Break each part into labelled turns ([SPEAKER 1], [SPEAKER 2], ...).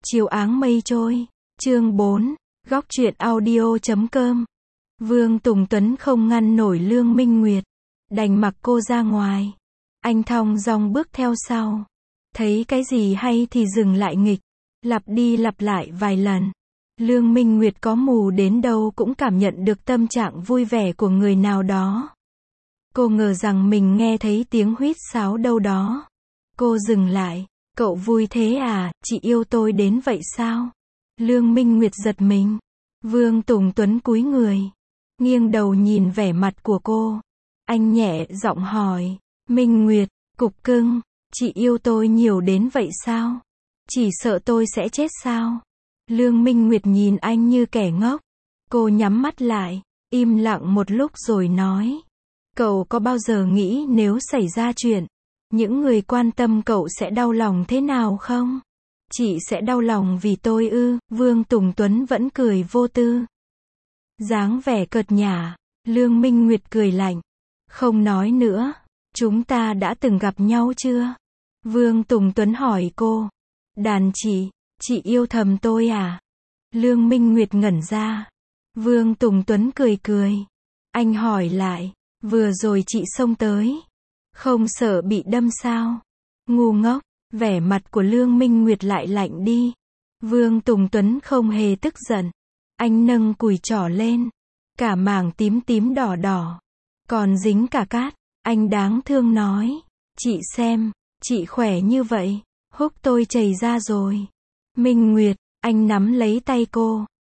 [SPEAKER 1] Chiều áng mây trôi. Chương 4. Góc truyện audio.com. Vương Tùng Tuấn không ngăn nổi Lương Minh Nguyệt, đành mặc cô ra ngoài. Anh thong dong bước theo sau. Thấy cái gì hay thì dừng lại nghịch, lặp đi lặp lại vài lần. Lương Minh Nguyệt có mù đến đâu cũng cảm nhận được tâm trạng vui vẻ của người nào đó. Cô ngờ rằng mình nghe thấy tiếng huýt sáo đâu đó. Cô dừng lại. Cậu vui thế à, chị yêu tôi đến vậy sao? Lương Minh Nguyệt giật mình. Vương Tùng Tuấn cúi người, nghiêng đầu nhìn vẻ mặt của cô. Anh nhẹ giọng hỏi, Minh Nguyệt, cục cưng, chị yêu tôi nhiều đến vậy sao? Chỉ sợ tôi sẽ chết sao? Lương Minh Nguyệt nhìn anh như kẻ ngốc. Cô nhắm mắt lại, im lặng một lúc rồi nói. Cậu có bao giờ nghĩ nếu xảy ra chuyện, những người quan tâm cậu sẽ đau lòng thế nào không? Chị sẽ đau lòng vì tôi ư? Vương Tùng Tuấn vẫn cười vô tư. Dáng vẻ cợt nhả. Lương Minh Nguyệt cười lạnh. Không nói nữa. Chúng ta đã từng gặp nhau chưa? Vương Tùng Tuấn hỏi cô. Đàn chị yêu thầm tôi à? Lương Minh Nguyệt ngẩn ra. Vương Tùng Tuấn cười cười. Anh hỏi lại. Vừa rồi chị xông tới, không sợ bị đâm sao? Ngu ngốc. Vẻ mặt của Lương Minh Nguyệt lại lạnh đi. Vương Tùng Tuấn không hề tức giận. Anh nâng cùi trỏ lên. Cả mảng tím tím đỏ đỏ. Còn dính cả cát. Anh đáng thương nói. Chị xem, chị khỏe như vậy. Húc tôi chảy ra rồi. Minh Nguyệt, anh nắm lấy tay cô.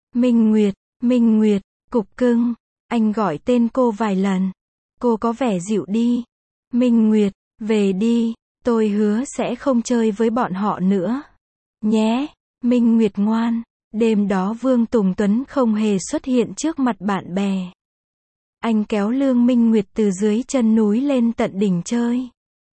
[SPEAKER 1] Minh Nguyệt, cục cưng. Anh gọi tên cô vài lần. Cô có vẻ dịu đi. Minh Nguyệt, về đi. Tôi hứa sẽ không chơi với bọn họ nữa. Nhé, Minh Nguyệt ngoan. Đêm đó Vương Tùng Tuấn không hề xuất hiện trước mặt bạn bè. Anh kéo Lương Minh Nguyệt từ dưới chân núi lên tận đỉnh chơi.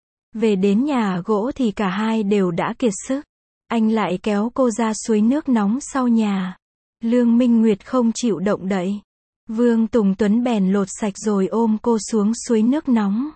[SPEAKER 1] Về đến nhà gỗ thì cả hai đều đã kiệt sức. Anh lại kéo cô ra suối nước nóng sau nhà. Lương Minh Nguyệt không chịu động đậy. Vương Tùng Tuấn bèn lột sạch rồi ôm cô xuống suối nước nóng.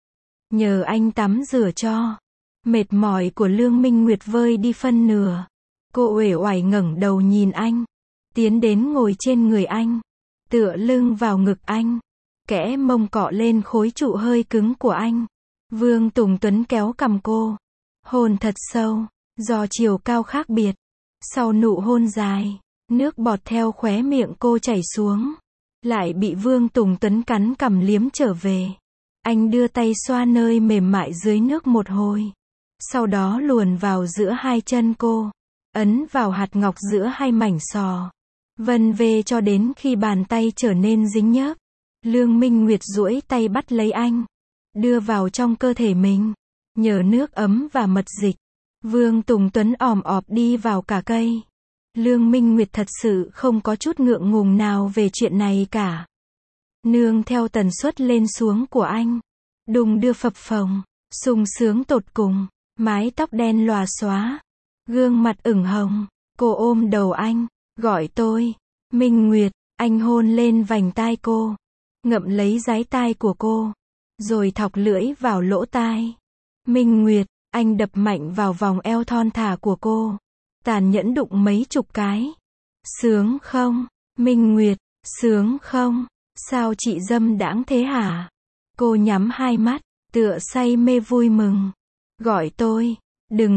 [SPEAKER 1] Nhờ anh tắm rửa cho. Mệt mỏi của Lương Minh Nguyệt vơi đi phân nửa. Cô uể oải ngẩng đầu nhìn anh. Tiến đến ngồi trên người anh. Tựa lưng vào ngực anh. Kẽ mông cọ lên khối trụ hơi cứng của anh. Vương Tùng Tuấn kéo cằm cô. Hôn thật sâu. Do chiều cao khác biệt. Sau nụ hôn dài, nước bọt theo khóe miệng cô chảy xuống. Lại bị Vương Tùng Tuấn cắn cằm liếm trở về. Anh đưa tay xoa nơi mềm mại dưới nước một hồi. Sau đó luồn vào giữa hai chân cô. Ấn vào hạt ngọc giữa hai mảnh sò. Vân vê cho đến khi bàn tay trở nên dính nhớp. Lương Minh Nguyệt duỗi tay bắt lấy anh. Đưa vào trong cơ thể mình. Nhờ nước ấm và mật dịch. Vương Tùng Tuấn òm ọp đi vào cả cây. Lương Minh Nguyệt thật sự không có chút ngượng ngùng nào về chuyện này cả. Nương theo tần suất lên xuống của anh. Đùng đưa phập phồng, sung sướng tột cùng, mái tóc đen lòa xóa, gương mặt ửng hồng. Cô ôm đầu anh, gọi tôi, Minh Nguyệt. Anh hôn lên vành tai cô, ngậm lấy dái tai của cô, rồi thọc lưỡi vào lỗ tai. Minh Nguyệt, anh đập mạnh vào vòng eo thon thả của cô, tàn nhẫn đụng mấy chục cái. Sướng không? Minh Nguyệt, sướng không? Sao chị dâm đãng thế hả? Cô nhắm hai mắt, tựa say mê vui mừng. Gọi tôi, đừng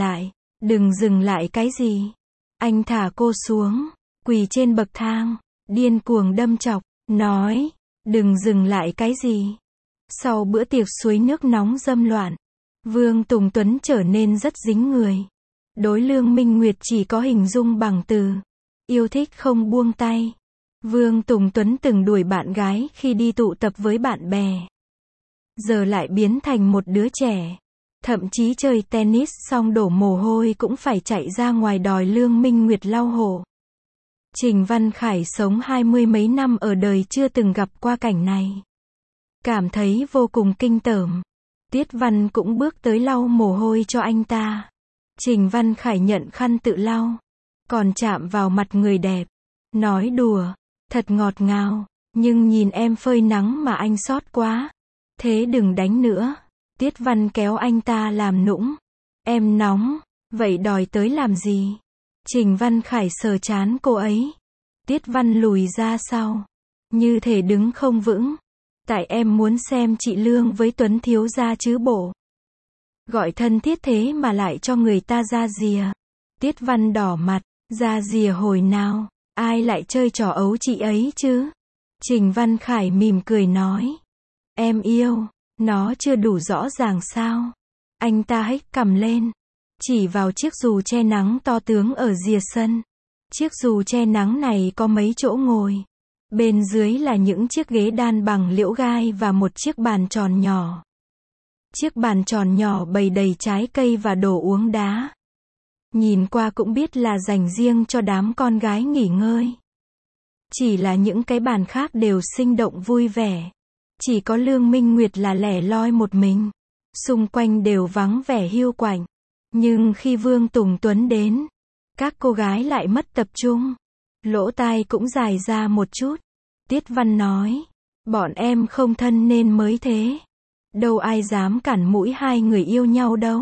[SPEAKER 1] dừng lại cái gì? Anh thả cô xuống, quỳ trên bậc thang, điên cuồng đâm chọc, nói, đừng dừng lại cái gì? Sau bữa tiệc suối nước nóng dâm loạn, Vương Tùng Tuấn trở nên rất dính người. Đối Lương Minh Nguyệt chỉ có hình dung bằng từ yêu thích không buông tay. Vương Tùng Tuấn từng đuổi bạn gái khi đi tụ tập với bạn bè. Giờ lại biến thành một đứa trẻ. Thậm chí chơi tennis xong đổ mồ hôi cũng phải chạy ra ngoài đòi Lương Minh Nguyệt lau hộ. Trình Văn Khải sống 20 mấy năm ở đời chưa từng gặp qua cảnh này. Cảm thấy vô cùng kinh tởm. Tiết Văn cũng bước tới lau mồ hôi cho anh ta. Trình Văn Khải nhận khăn tự lau. Còn chạm vào mặt người đẹp. Nói đùa. Thật ngọt ngào. Nhưng nhìn em phơi nắng mà anh xót quá. Thế đừng đánh nữa. Tiết Văn kéo anh ta làm nũng. Em nóng. Vậy đòi tới làm gì? Trình Văn Khải sờ trán cô ấy. Tiết Văn lùi ra sau. Như thể đứng không vững. Tại em muốn xem chị Lương với Tuấn thiếu gia chứ bộ. Gọi thân thiết thế mà lại cho người ta ra rìa. Tiết Văn đỏ mặt. Ra rìa hồi nào? Ai lại chơi trò ấu chị ấy chứ? Trình Văn Khải mỉm cười nói. Em yêu. Nó chưa đủ rõ ràng sao? Anh ta hếch cằm lên. Chỉ vào chiếc dù che nắng to tướng ở rìa sân. Chiếc dù che nắng này có mấy chỗ ngồi. Bên dưới là những chiếc ghế đan bằng liễu gai và một chiếc bàn tròn nhỏ. Chiếc bàn tròn nhỏ bày đầy trái cây và đồ uống đá. Nhìn qua cũng biết là dành riêng cho đám con gái nghỉ ngơi. Chỉ là những cái bàn khác đều sinh động vui vẻ. Chỉ có Lương Minh Nguyệt là lẻ loi một mình. Xung quanh đều vắng vẻ hiu quạnh. Nhưng khi Vương Tùng Tuấn đến, các cô gái lại mất tập trung. Lỗ tai cũng dài ra một chút. Tiết Văn nói, bọn em không thân nên mới thế. Đâu ai dám cản mũi hai người yêu nhau đâu.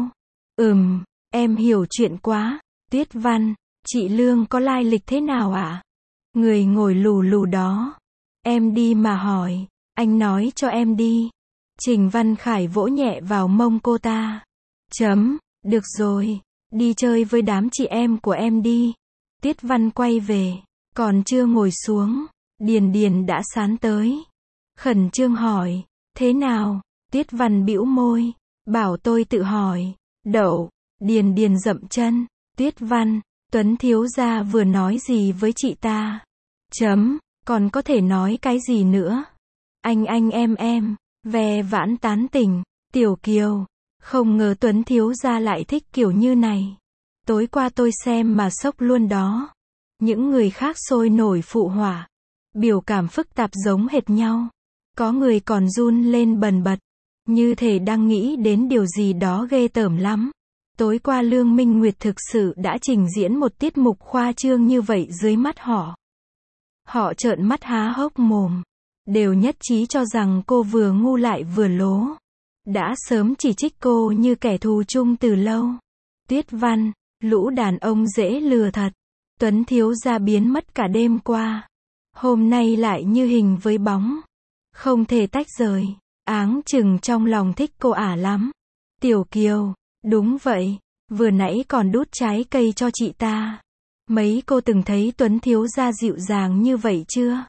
[SPEAKER 1] Em hiểu chuyện quá. Tiết Văn, chị Lương có lai lịch thế nào ạ? Người ngồi lù lù đó. Em đi mà hỏi, anh nói cho em đi. Trình Văn Khải vỗ nhẹ vào mông cô ta. Được rồi, đi chơi với đám chị em của em đi. Tiết Văn quay về, còn chưa ngồi xuống, Điền Điền đã sán tới. Khẩn trương hỏi, thế nào? Tiết Văn bĩu môi, bảo tôi tự hỏi. Đậu. Điền Điền dậm chân. Tiết Văn, Tuấn thiếu gia vừa nói gì với chị ta? Còn có thể nói cái gì nữa? Anh em. Ve vãn tán tỉnh. Tiểu Kiều. Không ngờ Tuấn thiếu gia lại thích kiểu như này. Tối qua tôi xem mà sốc luôn đó. Những người khác sôi nổi phụ họa. Biểu cảm phức tạp giống hệt nhau. Có người còn run lên bần bật. Như thể đang nghĩ đến điều gì đó ghê tởm lắm. Tối qua Lương Minh Nguyệt thực sự đã trình diễn một tiết mục khoa trương như vậy dưới mắt họ. Họ trợn mắt há hốc mồm. Đều nhất trí cho rằng cô vừa ngu lại vừa lố. Đã sớm chỉ trích cô như kẻ thù chung từ lâu. Tiết Văn, lũ đàn ông dễ lừa thật. Tuấn thiếu gia biến mất cả đêm qua. Hôm nay lại như hình với bóng. Không thể tách rời. Áng chừng trong lòng thích cô ả lắm. Tiểu Kiều, đúng vậy. Vừa nãy còn đút trái cây cho chị ta. Mấy cô từng thấy Tuấn thiếu gia dịu dàng như vậy chưa?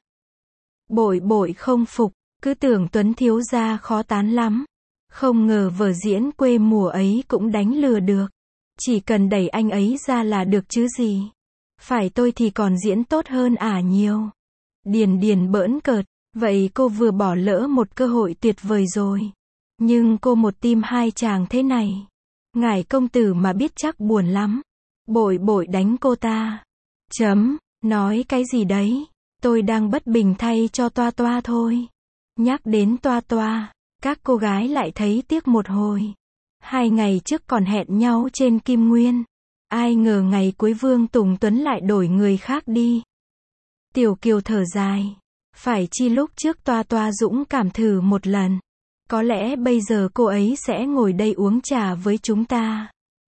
[SPEAKER 1] Bội không phục. Cứ tưởng Tuấn thiếu gia khó tán lắm. Không ngờ vở diễn quê mùa ấy cũng đánh lừa được. Chỉ cần đẩy anh ấy ra là được chứ gì. Phải tôi thì còn diễn tốt hơn ả nhiều. Điền Điền bỡn cợt. Vậy cô vừa bỏ lỡ một cơ hội tuyệt vời rồi. Nhưng cô một tim hai chàng thế này. Ngài công tử mà biết chắc buồn lắm. Bội đánh cô ta. Nói cái gì đấy? Tôi đang bất bình thay cho Toa Toa thôi. Nhắc đến Toa Toa, các cô gái lại thấy tiếc một hồi. 2 ngày trước còn hẹn nhau trên Kim Nguyên. Ai ngờ ngày cuối Vương Tùng Tuấn lại đổi người khác đi. Tiểu Kiều thở dài. Phải chi lúc trước Toa Toa dũng cảm thử một lần. Có lẽ bây giờ cô ấy sẽ ngồi đây uống trà với chúng ta.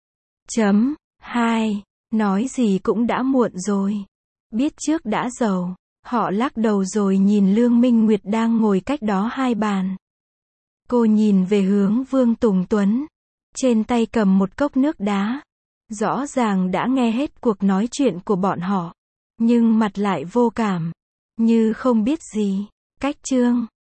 [SPEAKER 1] 2. Nói gì cũng đã muộn rồi. Biết trước đã giàu. Họ lắc đầu rồi nhìn Lương Minh Nguyệt đang ngồi cách đó 2 bàn. Cô nhìn về hướng Vương Tùng Tuấn. Trên tay cầm một cốc nước đá. Rõ ràng đã nghe hết cuộc nói chuyện của bọn họ. Nhưng mặt lại vô cảm. Như không biết gì. Cách chương